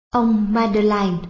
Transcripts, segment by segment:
Ông Madeleine.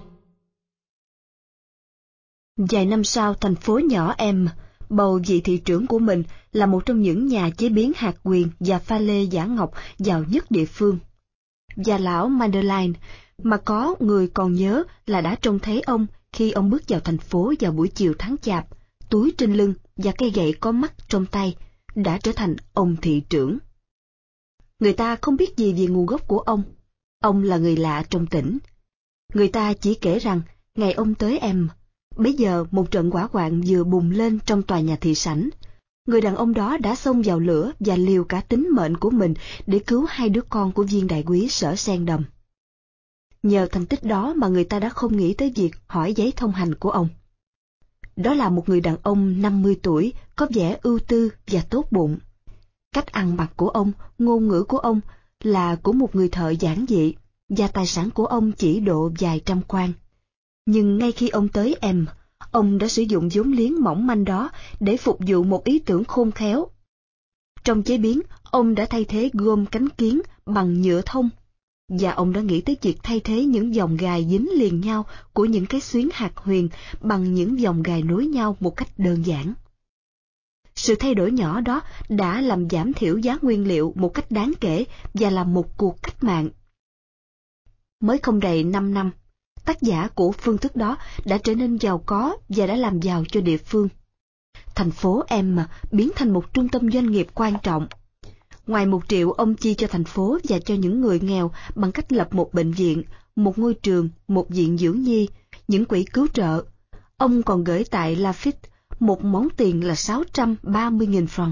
Vài năm sau, thành phố nhỏ em bầu vị thị trưởng của mình là một trong những nhà chế biến hạt quyền và pha lê giả ngọc giàu nhất địa phương. Và lão Madeleine, mà có người còn nhớ là đã trông thấy ông khi ông bước vào thành phố vào buổi chiều tháng Chạp, túi trên lưng và cây gậy có mắt trong tay, đã trở thành ông thị trưởng. Người ta không biết gì về nguồn gốc của ông. Ông là người lạ trong tỉnh. Người ta chỉ kể rằng, ngày ông tới em, bấy giờ một trận hỏa hoạn vừa bùng lên trong tòa nhà thị sảnh. Người đàn ông đó đã xông vào lửa và liều cả tính mệnh của mình để cứu hai đứa con của viên đại úy Sở Sen Đầm. Nhờ thành tích đó mà người ta đã không nghĩ tới việc hỏi giấy thông hành của ông. Đó là một người đàn ông 50 tuổi, có vẻ ưu tư và tốt bụng. Cách ăn mặc của ông, ngôn ngữ của ông là của một người thợ giản dị, và tài sản của ông chỉ độ vài trăm quan. Nhưng ngay khi ông tới em, ông đã sử dụng vốn liếng mỏng manh đó để phục vụ một ý tưởng khôn khéo. Trong chế biến, ông đã thay thế gôm cánh kiến bằng nhựa thông, và ông đã nghĩ tới việc thay thế những vòng gài dính liền nhau của những cái xuyến hạt huyền bằng những vòng gài nối nhau một cách đơn giản. Sự thay đổi nhỏ đó đã làm giảm thiểu giá nguyên liệu một cách đáng kể và là một cuộc cách mạng. Mới không đầy 5 năm, tác giả của phương thức đó đã trở nên giàu có và đã làm giàu cho địa phương. Thành phố em biến thành một trung tâm doanh nghiệp quan trọng. Ngoài 1 triệu ông chi cho thành phố và cho những người nghèo bằng cách lập một bệnh viện, một ngôi trường, một viện dưỡng nhi, những quỹ cứu trợ, ông còn gửi tại Lafitte một món tiền là 630.000 francs.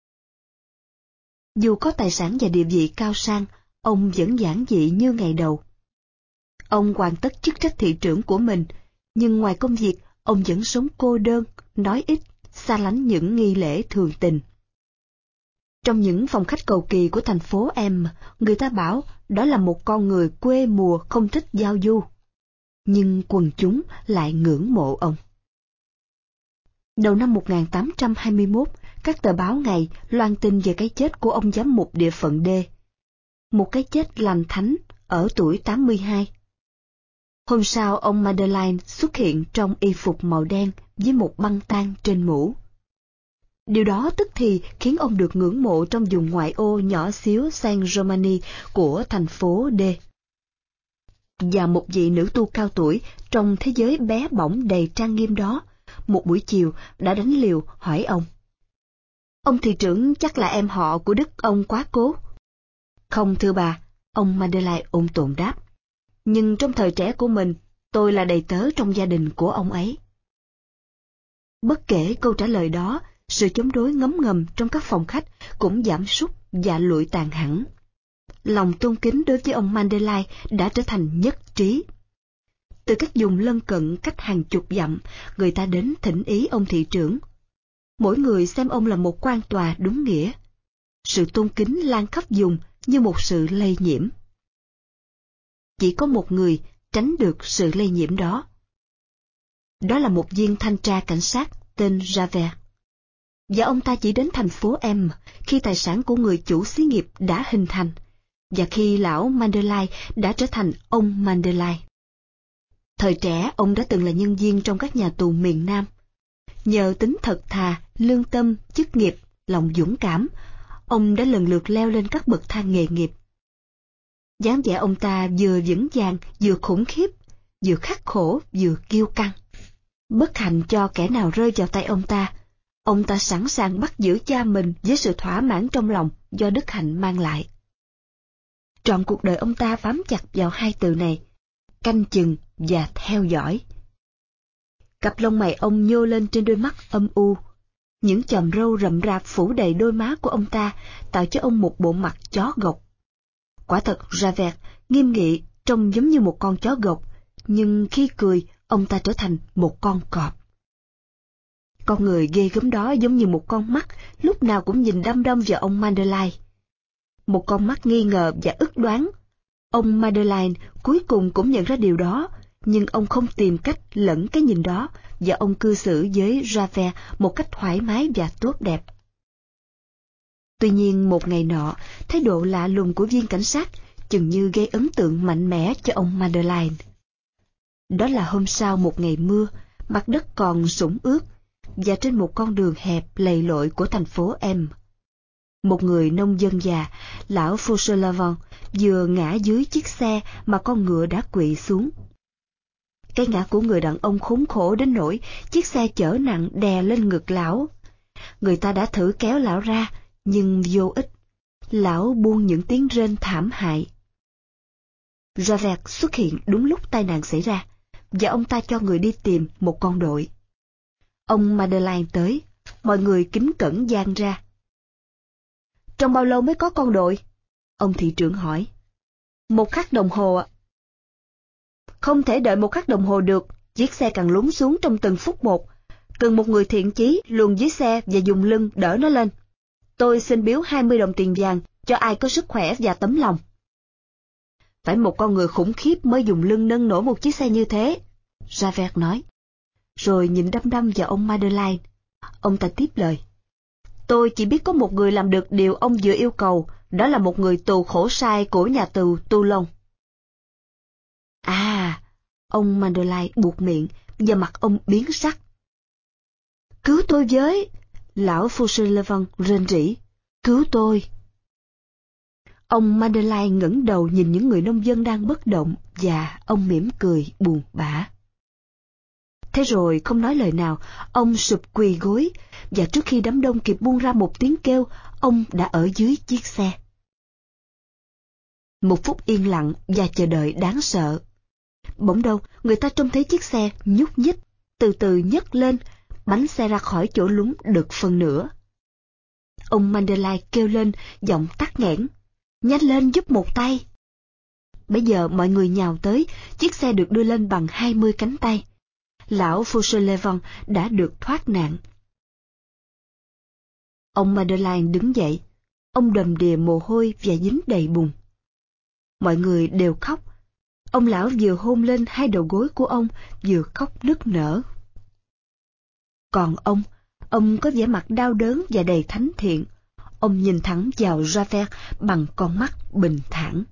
Dù có tài sản và địa vị cao sang, ông vẫn giản dị như ngày đầu. Ông hoàn tất chức trách thị trưởng của mình, nhưng ngoài công việc, ông vẫn sống cô đơn, nói ít, xa lánh những nghi lễ thường tình. Trong những phòng khách cầu kỳ của thành phố em, người ta bảo đó là một con người quê mùa không thích giao du. Nhưng quần chúng lại ngưỡng mộ ông. Đầu năm 1821, các tờ báo ngày loan tin về cái chết của ông giám mục địa phận D. Một cái chết lành thánh ở tuổi 82. Hôm sau, ông Madeleine xuất hiện trong y phục màu đen với một băng tang trên mũ. Điều đó tức thì khiến ông được ngưỡng mộ trong vùng ngoại ô nhỏ xíu Saint-Germain của thành phố D. Và một vị nữ tu cao tuổi trong thế giới bé bỏng đầy trang nghiêm đó, một buổi chiều đã đánh liều hỏi ông. Ông thị trưởng chắc là em họ của đức ông quá cố. Không thưa bà, ông Madeleine ung tồn đáp. Nhưng trong thời trẻ của mình, tôi là đầy tớ trong gia đình của ông ấy. Bất kể câu trả lời đó, sự chống đối ngấm ngầm trong các phòng khách cũng giảm sút và lụi tàn hẳn. Lòng tôn kính đối với ông Madeleine đã trở thành nhất trí. Từ các vùng lân cận cách hàng chục dặm, người ta đến thỉnh ý ông thị trưởng. Mỗi người xem ông là một quan tòa đúng nghĩa. Sự tôn kính lan khắp vùng như một sự lây nhiễm. Chỉ có một người tránh được sự lây nhiễm đó. Đó là một viên thanh tra cảnh sát tên Javert. Và ông ta chỉ đến thành phố M khi tài sản của người chủ xí nghiệp đã hình thành, và khi lão Madeleine đã trở thành ông Madeleine. Thời trẻ, ông đã từng là nhân viên trong các nhà tù miền Nam. Nhờ tính thật thà, lương tâm, chức nghiệp, lòng dũng cảm, ông đã lần lượt leo lên các bậc thang nghề nghiệp. Dáng vẻ ông ta vừa vững vàng, vừa khủng khiếp, vừa khắc khổ, vừa kiêu căng. Bất hạnh cho kẻ nào rơi vào tay ông ta sẵn sàng bắt giữ cha mình với sự thỏa mãn trong lòng do đức hạnh mang lại. Trọn cuộc đời ông ta bám chặt vào 2 từ này: canh chừng và theo dõi. Cặp lông mày ông nhô lên trên đôi mắt âm u. Những chòm râu rậm rạp phủ đầy đôi má của ông ta, tạo cho ông một bộ mặt chó gộc. Quả thật, Javert nghiêm nghị, trông giống như một con chó gộc, nhưng khi cười, ông ta trở thành một con cọp. Con người ghê gớm đó giống như một con mắt, lúc nào cũng nhìn đăm đăm vào ông Madeleine. Một con mắt nghi ngờ và ức đoán. Ông Madeleine cuối cùng cũng nhận ra điều đó, nhưng ông không tìm cách lẫn cái nhìn đó, và ông cư xử với Javert một cách thoải mái và tốt đẹp. Tuy nhiên một ngày nọ, thái độ lạ lùng của viên cảnh sát chừng như gây ấn tượng mạnh mẽ cho ông Madeleine. Đó là hôm sau một ngày mưa, mặt đất còn sũng ướt, và trên một con đường hẹp lầy lội của thành phố M. Một người nông dân già, lão Fauchelevent, vừa ngã dưới chiếc xe mà con ngựa đã quỵ xuống. Cái ngã của người đàn ông khốn khổ đến nỗi chiếc xe chở nặng đè lên ngực lão. Người ta đã thử kéo lão ra, nhưng vô ích. Lão buông những tiếng rên thảm hại. Javert xuất hiện đúng lúc tai nạn xảy ra, và ông ta cho người đi tìm một con đội. Ông Madeleine tới, mọi người kính cẩn dang ra. Trong bao lâu mới có con đội? Ông thị trưởng hỏi. 1 khắc đồng hồ ạ. Không thể đợi 1 khắc đồng hồ được, chiếc xe càng lún xuống trong từng phút một. Cần một người thiện chí luồn dưới xe và dùng lưng đỡ nó lên. Tôi xin biếu 20 đồng tiền vàng cho ai có sức khỏe và tấm lòng. Phải một con người khủng khiếp mới dùng lưng nâng nổi một chiếc xe như thế, Javert nói. Rồi nhìn đăm đăm vào ông Madeleine. Ông ta tiếp lời. Tôi chỉ biết có một người làm được điều ông vừa yêu cầu, đó là một người tù khổ sai của nhà tù Toulon. À, ông Madeleine buột miệng, và mặt ông biến sắc. Cứu tôi với! Lão Fauchelevent rên rỉ. Cứu tôi! Ông Madeleine ngẩng đầu nhìn những người nông dân đang bất động, và ông mỉm cười buồn bã. Thế rồi không nói lời nào, ông sụp quỳ gối, và trước khi đám đông kịp buông ra một tiếng kêu, ông đã ở dưới chiếc xe. Một phút yên lặng và chờ đợi đáng sợ. Bỗng đâu, người ta trông thấy chiếc xe nhúc nhích, từ từ nhấc lên, bánh xe ra khỏi chỗ lún được phần nửa. Ông Madeleine kêu lên, giọng tắc nghẽn. Nhanh lên giúp một tay. Bây giờ mọi người nhào tới, chiếc xe được đưa lên bằng 20 cánh tay. Lão Fauchelevent đã được thoát nạn. Ông Madeleine đứng dậy, ông đầm đìa mồ hôi và dính đầy bùn. Mọi người đều khóc. Ông lão vừa hôn lên 2 đầu gối của ông, vừa khóc nức nở. Còn ông có vẻ mặt đau đớn và đầy thánh thiện. Ông nhìn thẳng vào Javert bằng con mắt bình thản.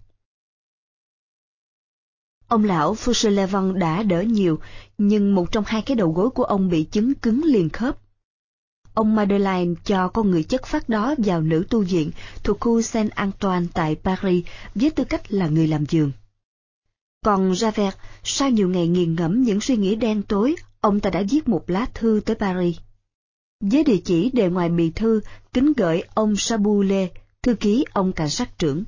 Ông lão Fauchelevent đã đỡ nhiều, nhưng một trong 2 cái đầu gối của ông bị chứng cứng liền khớp. Ông Madeleine cho con người chất phác đó vào nữ tu viện thuộc khu Saint-Antoine tại Paris với tư cách là người làm giường. Còn Javert, sau nhiều ngày nghiền ngẫm những suy nghĩ đen tối, ông ta đã viết một lá thư tới Paris. Với địa chỉ đề ngoài bì thư, kính gửi ông Chaboulez, thư ký ông cảnh sát trưởng.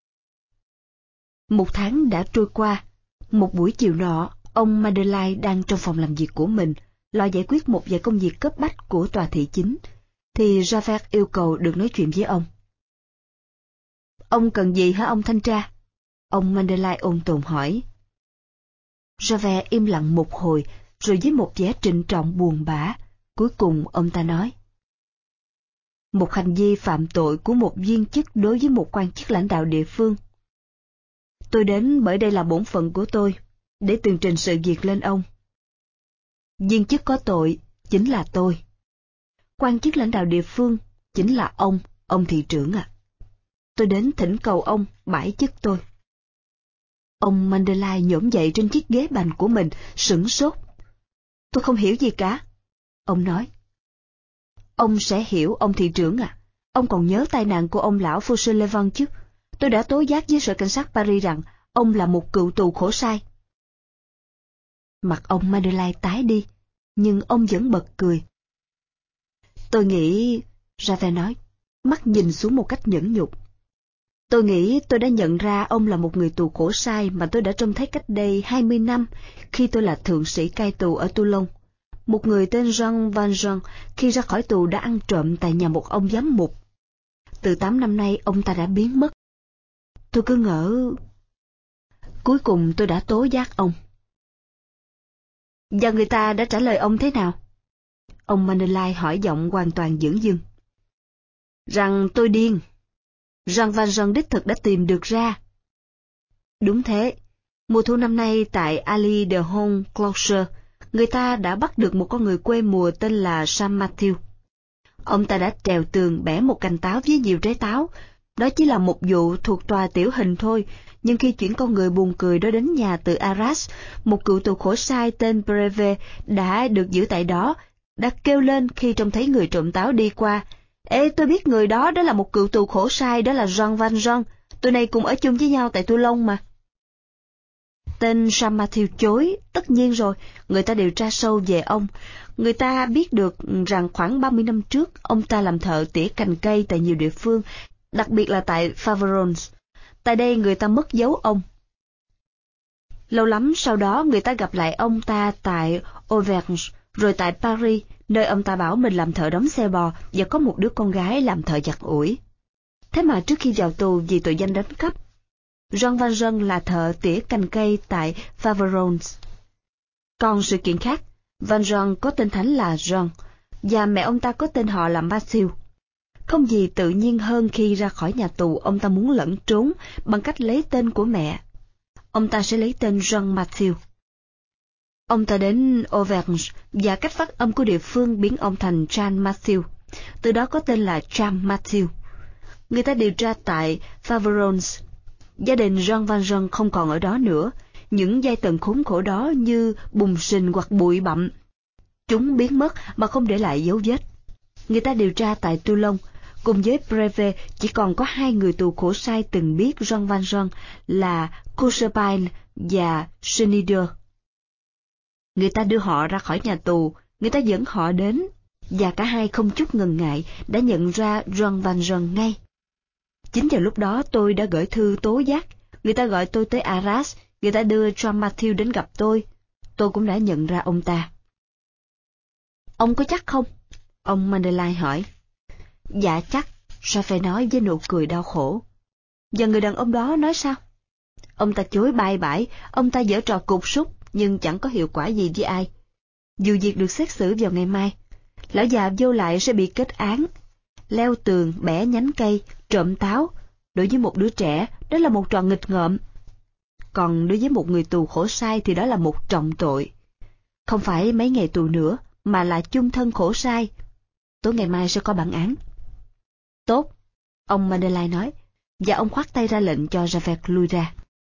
1 tháng đã trôi qua. Một buổi chiều nọ, ông Madeleine đang trong phòng làm việc của mình, lo giải quyết một vài công việc cấp bách của tòa thị chính, thì Javert yêu cầu được nói chuyện với ông. Ông cần gì hả ông thanh tra? Ông Madeleine ôn tồn hỏi. Javert im lặng một hồi, rồi với một vẻ trịnh trọng buồn bã, cuối cùng ông ta nói. Một hành vi phạm tội của một viên chức đối với một quan chức lãnh đạo địa phương. Tôi đến bởi đây là bổn phận của tôi, để tường trình sự việc lên ông. Viên chức có tội chính là tôi. Quan chức lãnh đạo địa phương chính là ông thị trưởng ạ. Tôi đến thỉnh cầu ông bãi chức tôi. Ông Madeleine nhổm dậy trên chiếc ghế bành của mình, sửng sốt. Tôi không hiểu gì cả. Ông nói. Ông sẽ hiểu, ông thị trưởng ạ. Ông còn nhớ tai nạn của ông lão Fauchelevent chứ? Tôi đã tố giác với sở cảnh sát Paris rằng ông là một cựu tù khổ sai. Mặt ông Madeleine tái đi, nhưng ông vẫn bật cười. Tôi nghĩ, Javert nói, mắt nhìn xuống một cách nhẫn nhục. Tôi nghĩ tôi đã nhận ra ông là một người tù khổ sai mà tôi đã trông thấy cách đây 20 năm, khi tôi là thượng sĩ cai tù ở Toulon. Một người tên Jean Valjean khi ra khỏi tù đã ăn trộm tại nhà một ông giám mục. Từ 8 năm nay ông ta đã biến mất. Tôi cứ ngỡ... Cuối cùng tôi đã tố giác ông. Và người ta đã trả lời ông thế nào? Ông Madeleine hỏi giọng hoàn toàn dửng dưng. Rằng tôi điên. Jean Valjean đích thực đã tìm được ra. Đúng thế. Mùa thu năm nay tại Allée de Honfleur, người ta đã bắt được một con người quê mùa tên là Sam Matthew. Ông ta đã trèo tường bẻ một cành táo với nhiều trái táo, Đó chỉ là một vụ thuộc tòa tiểu hình thôi, nhưng khi chuyển con người buồn cười đó đến nhà từ Arras, một cựu tù khổ sai tên Breve đã được giữ tại đó, đã kêu lên khi trông thấy người trộm táo đi qua. Ê, tôi biết người đó, đó là một cựu tù khổ sai, đó là Jean Valjean, tụi này cùng ở chung với nhau tại Toulon mà. Tên Jean Mathieu chối, tất nhiên rồi, người ta điều tra sâu về ông. Người ta biết được rằng khoảng 30 năm trước, ông ta làm thợ tỉa cành cây tại nhiều địa phương, đặc biệt là tại Faverolles. Tại đây người ta mất dấu ông. Lâu lắm sau đó người ta gặp lại ông ta tại Auvergne, rồi tại Paris, nơi ông ta bảo mình làm thợ đóng xe bò và có một đứa con gái làm thợ giặt ủi. Thế mà trước khi vào tù vì tội danh đánh cắp, Jean Valjean là thợ tỉa cành cây tại Faverolles. Còn sự kiện khác, Valjean có tên thánh là Jean, và mẹ ông ta có tên họ là Mathieu. Không gì tự nhiên hơn khi ra khỏi nhà tù ông ta muốn lẩn trốn bằng cách lấy tên của mẹ. Ông ta sẽ lấy tên Jean Mathieu. Ông ta đến Auvergne và cách phát âm của địa phương biến ông thành Jean Mathieu, từ đó có tên là Jean Mathieu. Người ta điều tra tại Faverolles. Gia đình Jean Valjean không còn ở đó nữa, những giai tầng khốn khổ đó như bùn sình hoặc bụi bặm. Chúng biến mất mà không để lại dấu vết. Người ta điều tra tại Toulon, cùng với Breve chỉ còn có 2 người tù khổ sai từng biết Jean Valjean là Courchepine và Schneider. Người ta đưa họ ra khỏi nhà tù, người ta dẫn họ đến, và cả hai không chút ngần ngại đã nhận ra Jean Valjean ngay. Chính vào lúc đó tôi đã gửi thư tố giác, người ta gọi tôi tới Arras, người ta đưa Jean Mathieu đến gặp tôi cũng đã nhận ra ông ta. Ông có chắc không? Ông Madeleine hỏi. Dạ chắc, Raphael nói với nụ cười đau khổ. Và người đàn ông đó nói sao? Ông ta chối bay bãi, ông ta giở trò cục súc, nhưng chẳng có hiệu quả gì với ai. Dù việc được xét xử vào ngày mai, lão già vô lại sẽ bị kết án. Leo tường, bẻ nhánh cây, trộm táo, đối với một đứa trẻ, đó là một trò nghịch ngợm. Còn đối với một người tù khổ sai thì đó là một trọng tội. Không phải mấy ngày tù nữa, mà là chung thân khổ sai. Tối ngày mai sẽ có bản án. Tốt, ông Madeleine nói, và ông khoát tay ra lệnh cho Javert lui ra.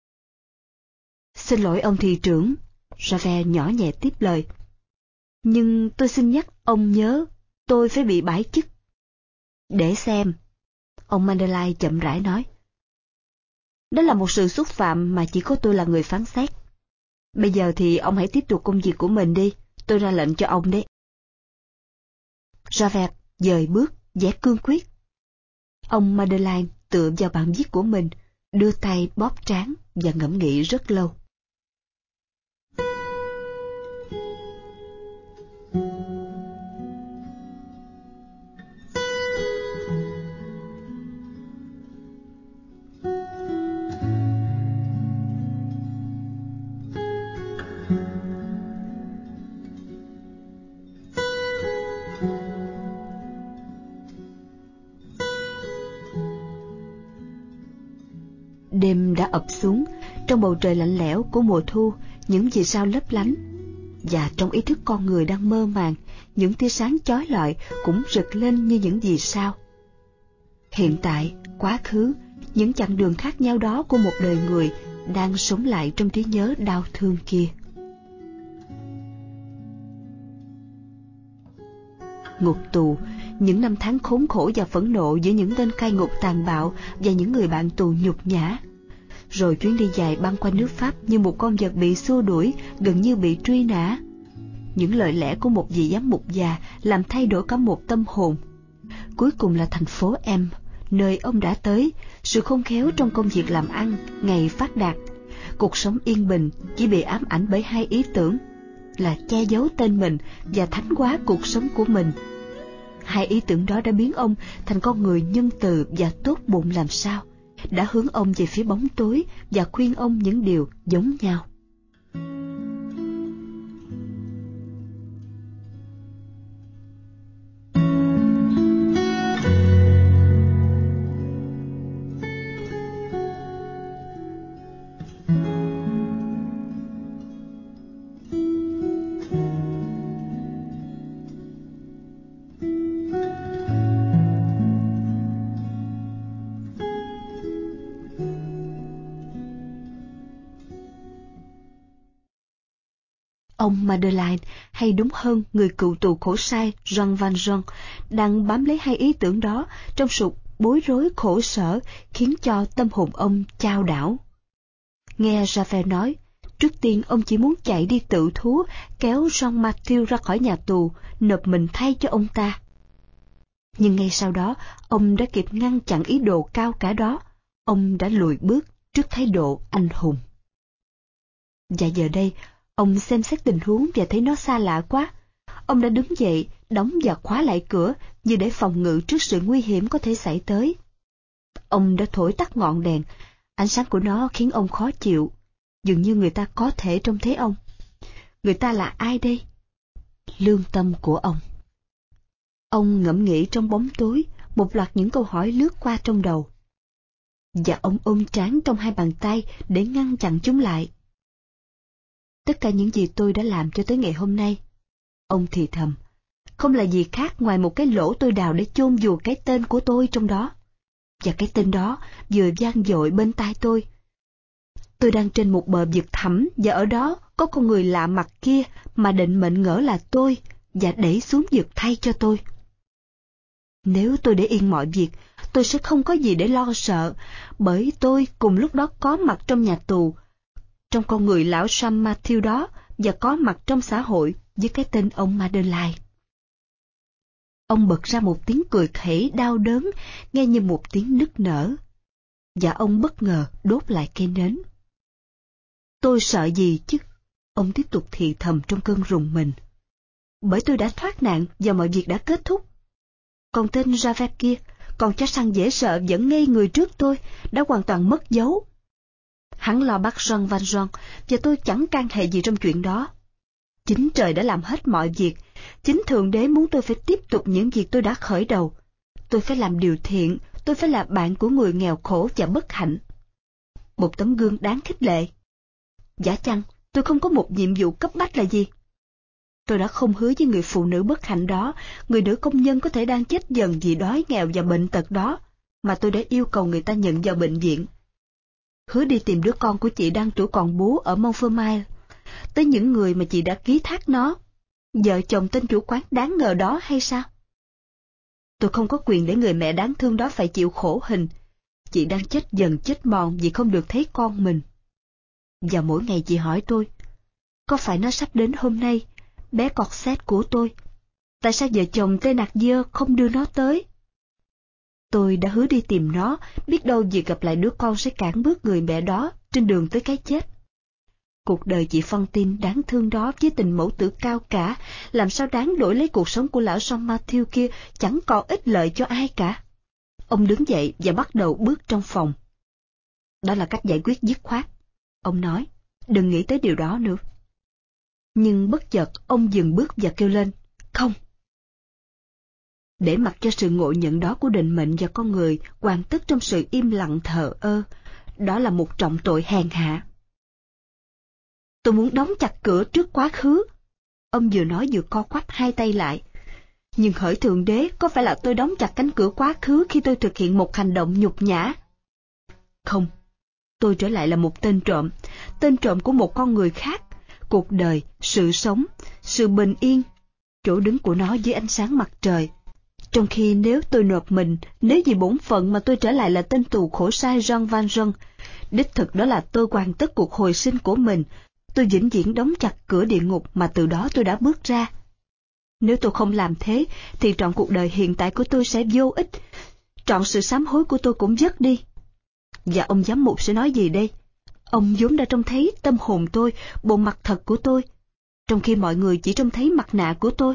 Xin lỗi ông thị trưởng, Javert nhỏ nhẹ tiếp lời. Nhưng tôi xin nhắc ông nhớ, tôi phải bị bãi chức. Để xem, ông Madeleine chậm rãi nói. Đó là một sự xúc phạm mà chỉ có tôi là người phán xét. Bây giờ thì ông hãy tiếp tục công việc của mình đi, tôi ra lệnh cho ông đấy. Javert dời bước, vẻ cương quyết. Ông Madeleine tựa vào bàn viết của mình, đưa tay bóp trán và ngẫm nghĩ rất lâu. Đêm đã ập xuống, trong bầu trời lạnh lẽo của mùa thu, những vì sao lấp lánh. Và trong ý thức con người đang mơ màng, những tia sáng chói lọi cũng rực lên như những vì sao. Hiện tại, quá khứ, những chặng đường khác nhau đó của một đời người đang sống lại trong trí nhớ đau thương kia. Ngục tù, những năm tháng khốn khổ và phẫn nộ giữa những tên cai ngục tàn bạo và những người bạn tù nhục nhã. Rồi chuyến đi dài băng qua nước Pháp như một con vật bị xua đuổi, gần như bị truy nã. Những lời lẽ của một vị giám mục già làm thay đổi cả một tâm hồn. Cuối cùng là thành phố M, nơi ông đã tới, sự khôn khéo trong công việc làm ăn, ngày phát đạt. Cuộc sống yên bình chỉ bị ám ảnh bởi 2 ý tưởng, là che giấu tên mình và thánh hóa cuộc sống của mình. 2 ý tưởng đó đã biến ông thành con người nhân từ và tốt bụng làm sao, đã hướng ông về phía bóng tối và khuyên ông những điều giống nhau. Ông Madeleine, hay đúng hơn người cựu tù khổ sai Jean Valjean, đang bám lấy hai ý tưởng đó trong sự bối rối khổ sở, khiến cho tâm hồn ông chao đảo. Nghe Javert nói, trước tiên ông chỉ muốn chạy đi tự thú, kéo Jean Mathieu ra khỏi nhà tù, nộp mình thay cho ông ta. Nhưng ngay sau đó, ông đã kịp ngăn chặn ý đồ cao cả đó. Ông đã lùi bước trước thái độ anh hùng. Và giờ đây, ông xem xét tình huống và thấy nó xa lạ quá. Ông đã đứng dậy, đóng và khóa lại cửa, như để phòng ngự trước sự nguy hiểm có thể xảy tới. Ông đã thổi tắt ngọn đèn, ánh sáng của nó khiến ông khó chịu, dường như người ta có thể trông thấy ông. Người ta là ai đây? Lương tâm của ông. Ông ngẫm nghĩ trong bóng tối, một loạt những câu hỏi lướt qua trong đầu. Và ông ôm trán trong hai bàn tay để ngăn chặn chúng lại. Tất cả những gì tôi đã làm cho tới ngày hôm nay, ông thì thầm, không là gì khác ngoài một cái lỗ tôi đào để chôn vùi cái tên của tôi trong đó. Và cái tên đó vừa vang dội bên tai tôi. Tôi đang trên một bờ vực thẳm, và ở đó có con người lạ mặt kia mà định mệnh ngỡ là tôi và đẩy xuống vực thay cho tôi. Nếu tôi để yên mọi việc, tôi sẽ không có gì để lo sợ, bởi tôi cùng lúc đó có mặt trong nhà tù, trong con người lão Sam Matthew đó, và có mặt trong xã hội với cái tên ông Madeleine. Ông bật ra một tiếng cười khẩy đau đớn, nghe như một tiếng nức nở. Và ông bất ngờ đốt lại cây nến. Tôi sợ gì chứ? Ông tiếp tục thì thầm trong cơn rùng mình. Bởi tôi đã thoát nạn và mọi việc đã kết thúc. Còn tên Javert kia, con chó săn dễ sợ vẫn ngây người trước tôi, đã hoàn toàn mất dấu. Hắn lo bắt Jean Valjean, và tôi chẳng can hệ gì trong chuyện đó. Chính trời đã làm hết mọi việc, chính Thượng Đế muốn tôi phải tiếp tục những việc tôi đã khởi đầu. Tôi phải làm điều thiện, tôi phải là bạn của người nghèo khổ và bất hạnh. Một tấm gương đáng khích lệ. Giả chăng, tôi không có một nhiệm vụ cấp bách là gì? Tôi đã không hứa với người phụ nữ bất hạnh đó, người nữ công nhân có thể đang chết dần vì đói nghèo và bệnh tật đó, mà tôi đã yêu cầu người ta nhận vào bệnh viện. Hứa đi tìm đứa con của chị đang tuổi còn bú ở Montfermeil, tới những người mà chị đã ký thác nó, vợ chồng tên chủ quán đáng ngờ đó hay sao? Tôi không có quyền để người mẹ đáng thương đó phải chịu khổ hình. Chị đang chết dần chết mòn vì không được thấy con mình. Và mỗi ngày chị hỏi tôi, có phải nó sắp đến hôm nay, bé Corset của tôi? Tại sao vợ chồng Thénardier không đưa nó tới? Tôi đã hứa đi tìm nó, biết đâu việc gặp lại đứa con sẽ cản bước người mẹ đó trên đường tới cái chết. Cuộc đời chị Fantine đáng thương đó với tình mẫu tử cao cả, làm sao đáng đổi lấy cuộc sống của lão Jean Mathieu kia, chẳng còn ích lợi cho ai cả. Ông đứng dậy và bắt đầu bước trong phòng. Đó là cách giải quyết dứt khoát. Ông nói, đừng nghĩ tới điều đó nữa. Nhưng bất chợt ông dừng bước và kêu lên, không. Để mặc cho sự ngộ nhận đó của định mệnh và con người hoàn tất trong sự im lặng thờ ơ, đó là một trọng tội hèn hạ. Tôi muốn đóng chặt cửa trước quá khứ. Ông vừa nói vừa co quắp hai tay lại. Nhưng hỡi Thượng Đế, có phải là tôi đóng chặt cánh cửa quá khứ khi tôi thực hiện một hành động nhục nhã? Không, tôi trở lại là một tên trộm của một con người khác. Cuộc đời, sự sống, sự bình yên, chỗ đứng của nó dưới ánh sáng mặt trời. Trong khi nếu tôi nộp mình, nếu vì bổn phận mà tôi trở lại là tên tù khổ sai Jean Valjean, đích thực đó là tôi hoàn tất cuộc hồi sinh của mình. Tôi vĩnh viễn đóng chặt cửa địa ngục mà từ đó tôi đã bước ra. Nếu tôi không làm thế, thì trọn cuộc đời hiện tại của tôi sẽ vô ích, trọn sự sám hối của tôi cũng dứt đi. Và ông giám mục sẽ nói gì đây? Ông vốn đã trông thấy tâm hồn tôi, bộ mặt thật của tôi, trong khi mọi người chỉ trông thấy mặt nạ của tôi.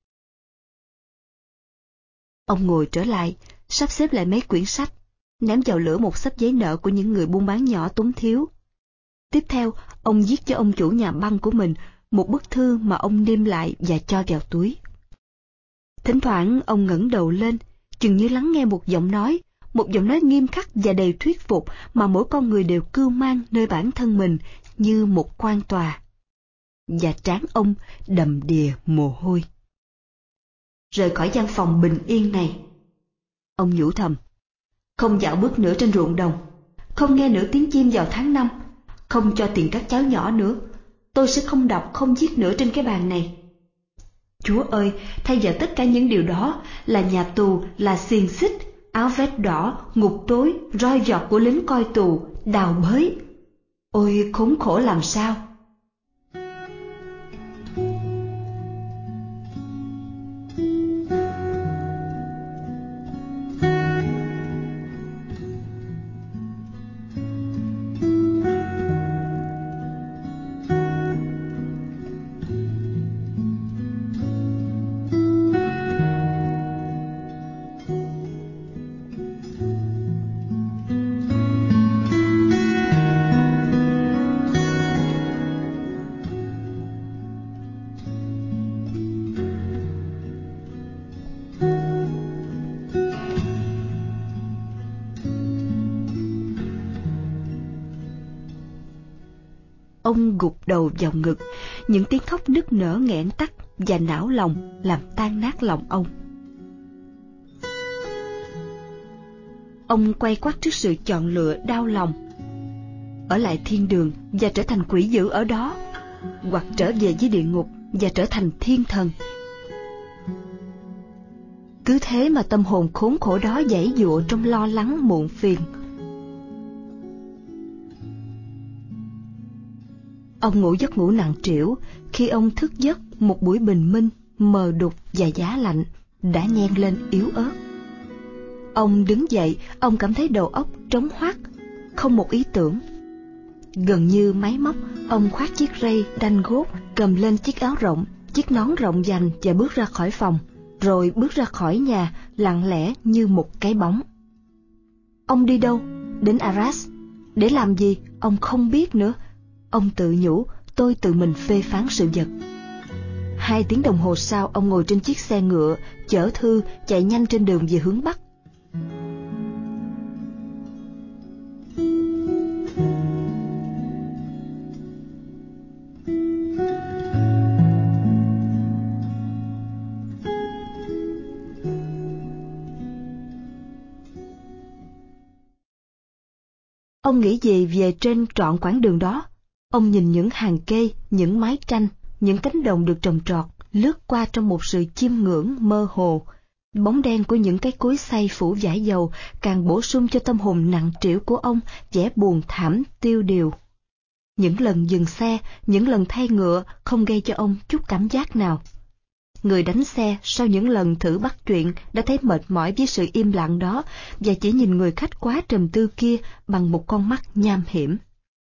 Ông ngồi trở lại, sắp xếp lại mấy quyển sách, ném vào lửa một xấp giấy nợ của những người buôn bán nhỏ túng thiếu. Tiếp theo, ông viết cho ông chủ nhà băng của mình một bức thư mà ông niêm lại và cho vào túi. Thỉnh thoảng ông ngẩng đầu lên, chừng như lắng nghe một giọng nói nghiêm khắc và đầy thuyết phục mà mỗi con người đều cưu mang nơi bản thân mình như một quan tòa. Và trán ông đầm đìa mồ hôi. Rời khỏi gian phòng bình yên này, ông nhủ thầm, không dạo bước nữa trên ruộng đồng, không nghe nữa tiếng chim vào tháng 5, không cho tiền các cháu nhỏ nữa. tôi sẽ không đọc, không viết nữa trên cái bàn này. Chúa ơi, thay vào tất cả những điều đó là nhà tù, là xiềng xích, áo vest đỏ, ngục tối, roi giọt của lính coi tù, đào bới. Ôi khốn khổ làm sao! Ông gục đầu vào ngực, những tiếng khóc nức nở nghẹn tắt và não lòng làm tan nát lòng ông. Ông quay quắt trước sự chọn lựa đau lòng: ở lại thiên đường và trở thành quỷ dữ ở đó, hoặc trở về với địa ngục và trở thành thiên thần. Cứ thế mà tâm hồn khốn khổ đó giãy giụa trong lo lắng muộn phiền. Ông ngủ giấc ngủ nặng trĩu. Khi ông thức giấc, một buổi bình minh mờ đục và giá lạnh đã nhen lên yếu ớt. Ông đứng dậy, ông cảm thấy đầu óc trống hoác, không một ý tưởng. Gần như máy móc, ông khoác chiếc ray đanh gốt, cầm lên chiếc áo rộng, chiếc nón rộng vành và bước ra khỏi phòng, rồi bước ra khỏi nhà lặng lẽ như một cái bóng. Ông đi đâu? Đến Arras. Để làm gì? Ông không biết nữa. Ông tự nhủ, tôi tự mình phê phán sự vật. 2 tiếng đồng hồ sau, ông ngồi trên chiếc xe ngựa chở thư chạy nhanh trên đường về hướng Bắc. Ông nghĩ gì về trên trọn quãng đường đó? Ông nhìn những hàng cây, những mái tranh, những cánh đồng được trồng trọt, lướt qua trong một sự chiêm ngưỡng mơ hồ. Bóng đen của những cái cối xay phủ vải dầu càng bổ sung cho tâm hồn nặng trĩu của ông vẻ buồn thảm tiêu điều. Những lần dừng xe, những lần thay ngựa không gây cho ông chút cảm giác nào. Người đánh xe sau những lần thử bắt chuyện đã thấy mệt mỏi với sự im lặng đó và chỉ nhìn người khách quá trầm tư kia bằng một con mắt nham hiểm.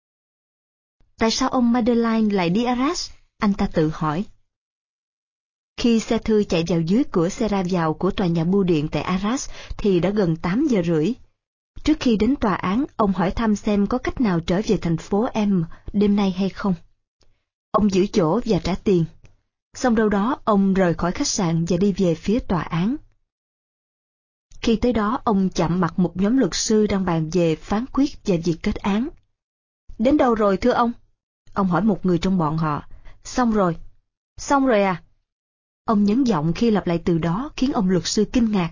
Tại sao ông Madeleine lại đi Arras? Anh ta tự hỏi. Khi xe thư chạy vào dưới cửa xe ra vào của tòa nhà bưu điện tại Arras thì đã gần 8 giờ rưỡi. Trước khi đến tòa án, ông hỏi thăm xem có cách nào trở về thành phố M đêm nay hay không. Ông giữ chỗ và trả tiền. Xong đâu đó, ông rời khỏi khách sạn và đi về phía tòa án. Khi tới đó, ông chạm mặt một nhóm luật sư đang bàn về phán quyết và việc kết án. Đến đâu rồi thưa ông? Ông hỏi một người trong bọn họ. Xong rồi. Xong rồi à? Ông nhấn giọng khi lặp lại từ đó khiến ông luật sư kinh ngạc.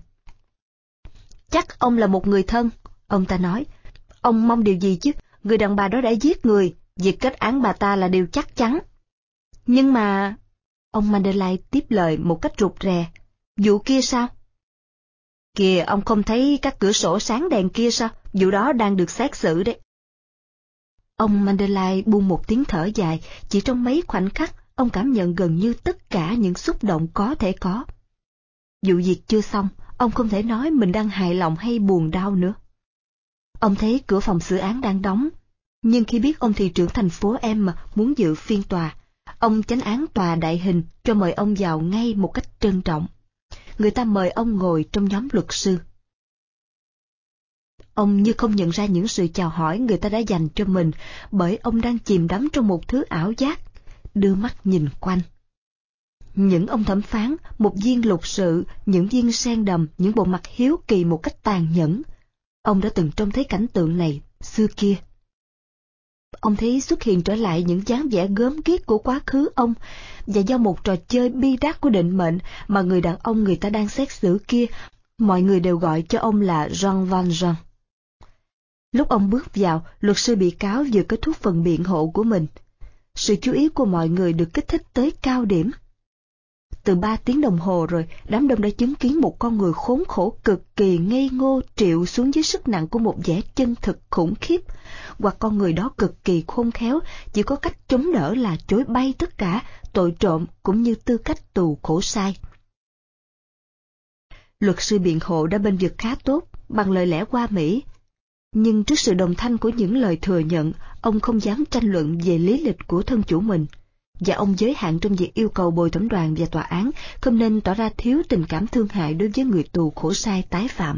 Chắc ông là một người thân, ông ta nói. Ông mong điều gì chứ? Người đàn bà đó đã giết người, việc kết án bà ta là điều chắc chắn. Nhưng mà... Ông Madeleine tiếp lời một cách rụt rè. Vụ kia sao? Kìa, ông không thấy các cửa sổ sáng đèn kia sao? Vụ đó đang được xét xử đấy. Ông Madeleine buông một tiếng thở dài, chỉ trong mấy khoảnh khắc, ông cảm nhận gần như tất cả những xúc động có thể có. Vụ việc chưa xong, ông không thể nói mình đang hài lòng hay buồn đau nữa. Ông thấy cửa phòng xử án đang đóng, nhưng khi biết ông thị trưởng thành phố M muốn dự phiên tòa, ông chánh án tòa đại hình cho mời ông vào ngay một cách trân trọng. Người ta mời ông ngồi trong nhóm luật sư. Ông như không nhận ra những sự chào hỏi người ta đã dành cho mình, bởi ông đang chìm đắm trong một thứ ảo giác, đưa mắt nhìn quanh. Những ông thẩm phán, một viên lục sự, những viên sen đầm, những bộ mặt hiếu kỳ một cách tàn nhẫn. Ông đã từng trông thấy cảnh tượng này xưa kia. Ông thấy xuất hiện trở lại những dáng vẻ gớm ghiếc của quá khứ ông, và do một trò chơi bi đát của định mệnh mà người đàn ông người ta đang xét xử kia, mọi người đều gọi cho ông là Jean Valjean. Lúc ông bước vào, luật sư bị cáo vừa kết thúc phần biện hộ của mình. Sự chú ý của mọi người được kích thích tới cao điểm. Từ 3 tiếng đồng hồ rồi, đám đông đã chứng kiến một con người khốn khổ cực kỳ ngây ngô triệu xuống dưới sức nặng của một vẻ chân thực khủng khiếp, hoặc con người đó cực kỳ khôn khéo, chỉ có cách chống đỡ là chối bay tất cả, tội trộm cũng như tư cách tù khổ sai. Luật sư biện hộ đã bênh vực khá tốt, bằng lời lẽ hoa mỹ. Nhưng trước sự đồng thanh của những lời thừa nhận, ông không dám tranh luận về lý lịch của thân chủ mình, và ông giới hạn trong việc yêu cầu bồi thẩm đoàn và tòa án không nên tỏ ra thiếu tình cảm thương hại đối với người tù khổ sai tái phạm.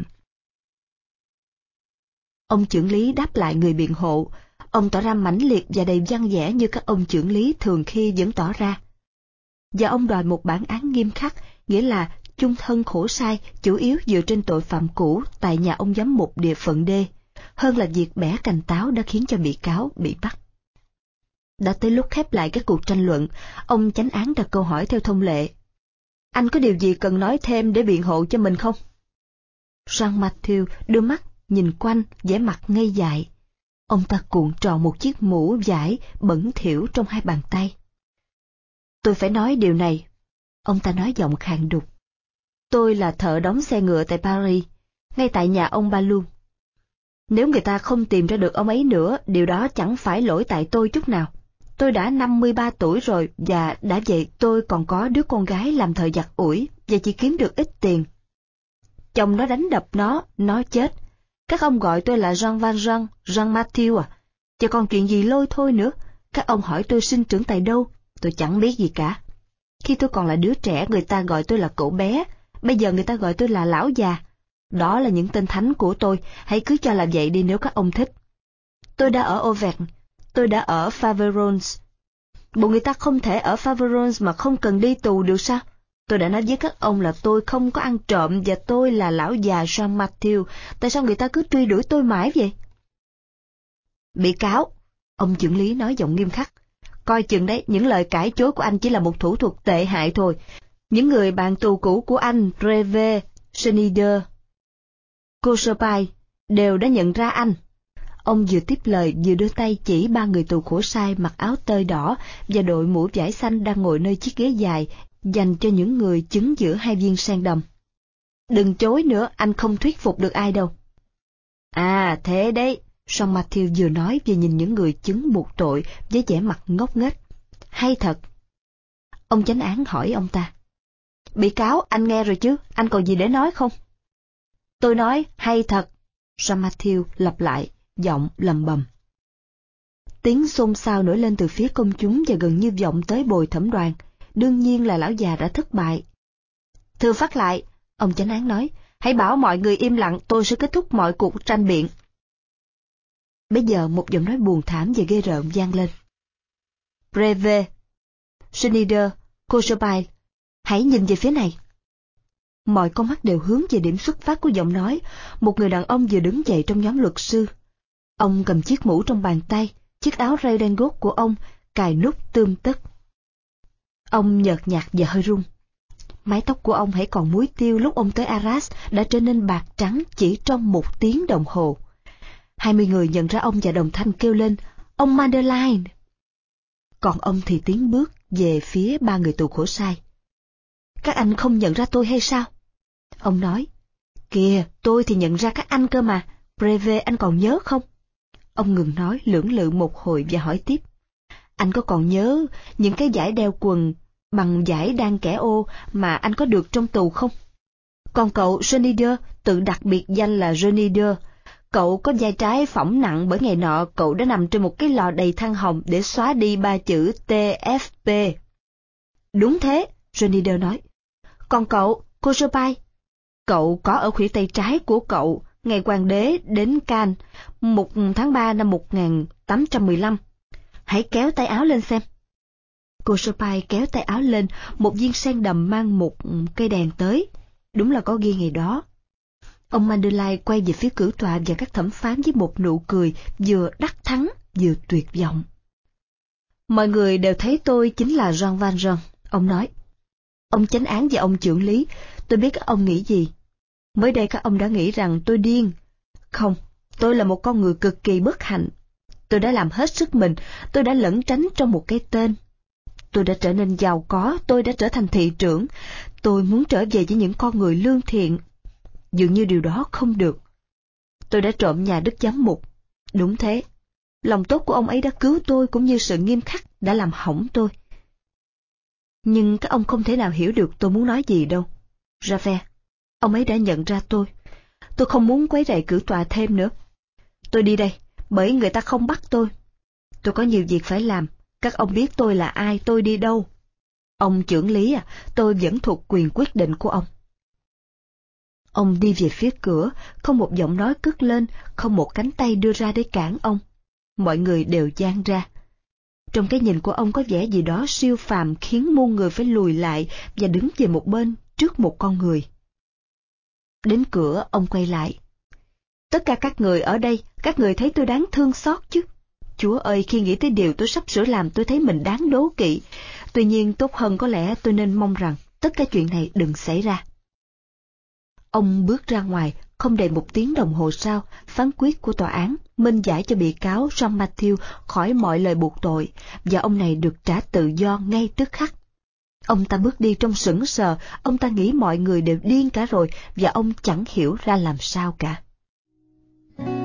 Ông chưởng lý đáp lại người biện hộ, ông tỏ ra mãnh liệt và đầy văn vẻ như các ông chưởng lý thường khi vẫn tỏ ra. Và ông đòi một bản án nghiêm khắc, nghĩa là chung thân khổ sai chủ yếu dựa trên tội phạm cũ tại nhà ông giám mục địa phận D, hơn là việc bẻ cành táo đã khiến cho bị cáo bị bắt. Đã tới lúc khép lại các cuộc tranh luận, ông chánh án đặt câu hỏi theo thông lệ. Anh có điều gì cần nói thêm để biện hộ cho mình không? Jean Mathieu đưa mắt nhìn quanh, vẻ mặt ngây dại. Ông ta cuộn tròn một chiếc mũ vải bẩn thỉu trong hai bàn tay. Tôi phải nói điều này, ông ta nói giọng khàn đục. Tôi là thợ đóng xe ngựa tại Paris, ngay tại nhà ông Balou. Nếu người ta không tìm ra được ông ấy nữa, điều đó chẳng phải lỗi tại tôi chút nào. Tôi đã 53 tuổi rồi, và đã vậy tôi còn có đứa con gái làm thợ giặt ủi, và chỉ kiếm được ít tiền. Chồng nó đánh đập nó chết. Các ông gọi tôi là Jean Valjean, Jean Mathieu à? Chứ còn chuyện gì lôi thôi nữa. Các ông hỏi tôi sinh trưởng tại đâu, tôi chẳng biết gì cả. Khi tôi còn là đứa trẻ, người ta gọi tôi là cậu bé, bây giờ người ta gọi tôi là lão già. Đó là những tên thánh của tôi, hãy cứ cho là vậy đi nếu các ông thích. Tôi đã ở Auvergne, tôi đã ở Faverolles. Bộ người ta không thể ở Faverolles mà không cần đi tù được sao? Tôi đã nói với các ông là tôi không có ăn trộm và tôi là lão già Jean Mathieu, tại sao người ta cứ truy đuổi tôi mãi vậy? Bị cáo, ông chưởng lý nói giọng nghiêm khắc, coi chừng đấy, những lời cãi chối của anh chỉ là một thủ thuật tệ hại thôi. Những người bạn tù cũ của anh, Breve, Schneider, Cochepaille, đều đã nhận ra anh. Ông vừa tiếp lời vừa đưa tay chỉ 3 người tù khổ sai mặc áo tơi đỏ và đội mũ vải xanh đang ngồi nơi chiếc ghế dài dành cho những người chứng giữa hai viên sen đầm. Đừng chối nữa, anh không thuyết phục được ai đâu. À thế đấy, Jean Mathieu vừa nói vừa nhìn những người chứng buộc tội với vẻ mặt ngốc nghếch. Hay thật. Ông chánh án hỏi ông ta. Bị cáo, anh nghe rồi chứ, anh còn gì để nói không? Tôi nói, hay thật. Jean Mathieu lặp lại, giọng lầm bầm. Tiếng xôn xao nổi lên từ phía công chúng và gần như vọng tới bồi thẩm đoàn. Đương nhiên là lão già đã thất bại. Thưa phát lại, ông chánh án nói, hãy bảo mọi người im lặng, tôi sẽ kết thúc mọi cuộc tranh biện. Bây giờ một giọng nói buồn thảm và ghê rợn vang lên. Breve, Schneider, Cochepaille, hãy nhìn về phía này. Mọi con mắt đều hướng về điểm xuất phát của giọng nói, một người đàn ông vừa đứng dậy trong nhóm luật sư. Ông cầm chiếc mũ trong bàn tay, chiếc áo ray đen gốt của ông cài nút tươm tất. Ông nhợt nhạt và hơi run. Mái tóc của ông hãy còn muối tiêu lúc ông tới Arras đã trở nên bạc trắng chỉ trong 1 tiếng đồng hồ. 20 người nhận ra ông và đồng thanh kêu lên, ông Madeleine. Còn ông thì tiến bước về phía 3 người tù khổ sai. Các anh không nhận ra tôi hay sao? Ông nói, kìa, tôi thì nhận ra các anh cơ mà, Breve anh còn nhớ không? Ông ngừng nói lưỡng lự một hồi và hỏi tiếp. Anh có còn nhớ những cái dải đeo quần bằng dải đan kẻ ô mà anh có được trong tù không? Còn cậu Schneider, tự đặc biệt danh là Schneider, cậu có vai trái phỏng nặng bởi ngày nọ cậu đã nằm trên một cái lò đầy than hồng để xóa đi 3 chữ TFP. Đúng thế, Schneider nói. Còn cậu, Cochepaille, cậu có ở khuỷu tay trái của cậu ngày hoàng đế đến Cannes, 1 tháng 3 năm 1815. Hãy kéo tay áo lên xem. Cochepaille kéo tay áo lên, một viên sen đầm mang một cây đèn tới. Đúng là có ghi ngày đó. Ông Madeleine quay về phía cử tọa và các thẩm phán với một nụ cười vừa đắc thắng vừa tuyệt vọng. Mọi người đều thấy tôi chính là Jean Valjean, ông nói. Ông chánh án và ông chưởng lý, tôi biết các ông nghĩ gì. Mới đây các ông đã nghĩ rằng tôi điên. Không, tôi là một con người cực kỳ bất hạnh. Tôi đã làm hết sức mình, tôi đã lẩn tránh trong một cái tên. Tôi đã trở nên giàu có, tôi đã trở thành thị trưởng. Tôi muốn trở về với những con người lương thiện. Dường như điều đó không được. Tôi đã trộm nhà đức giám mục. Đúng thế. Lòng tốt của ông ấy đã cứu tôi, cũng như sự nghiêm khắc đã làm hỏng tôi. Nhưng các ông không thể nào hiểu được tôi muốn nói gì đâu. Javert, ông ấy đã nhận ra tôi. Tôi không muốn quấy rầy cử tọa thêm nữa. Tôi đi đây, bởi người ta không bắt tôi. Tôi có nhiều việc phải làm. Các ông biết tôi là ai, tôi đi đâu. Ông trưởng lý à, tôi vẫn thuộc quyền quyết định của ông. Ông đi về phía cửa, không một giọng nói cất lên, không một cánh tay đưa ra để cản ông. Mọi người đều dang ra. Trong cái nhìn của ông có vẻ gì đó siêu phàm khiến muôn người phải lùi lại và đứng về một bên trước một con người. Đến cửa, ông quay lại. Tất cả các người ở đây, các người thấy tôi đáng thương xót chứ? Chúa ơi, khi nghĩ tới điều tôi sắp sửa làm, tôi thấy mình đáng đố kỵ. Tuy nhiên tốt hơn có lẽ tôi nên mong rằng tất cả chuyện này đừng xảy ra. Ông bước ra ngoài, không đầy 1 tiếng đồng hồ sau, phán quyết của tòa án minh giải cho bị cáo Jean Mathieu khỏi mọi lời buộc tội, và ông này được trả tự do ngay tức khắc. Ông ta bước đi trong sững sờ, ông ta nghĩ mọi người đều điên cả rồi, và ông chẳng hiểu ra làm sao cả.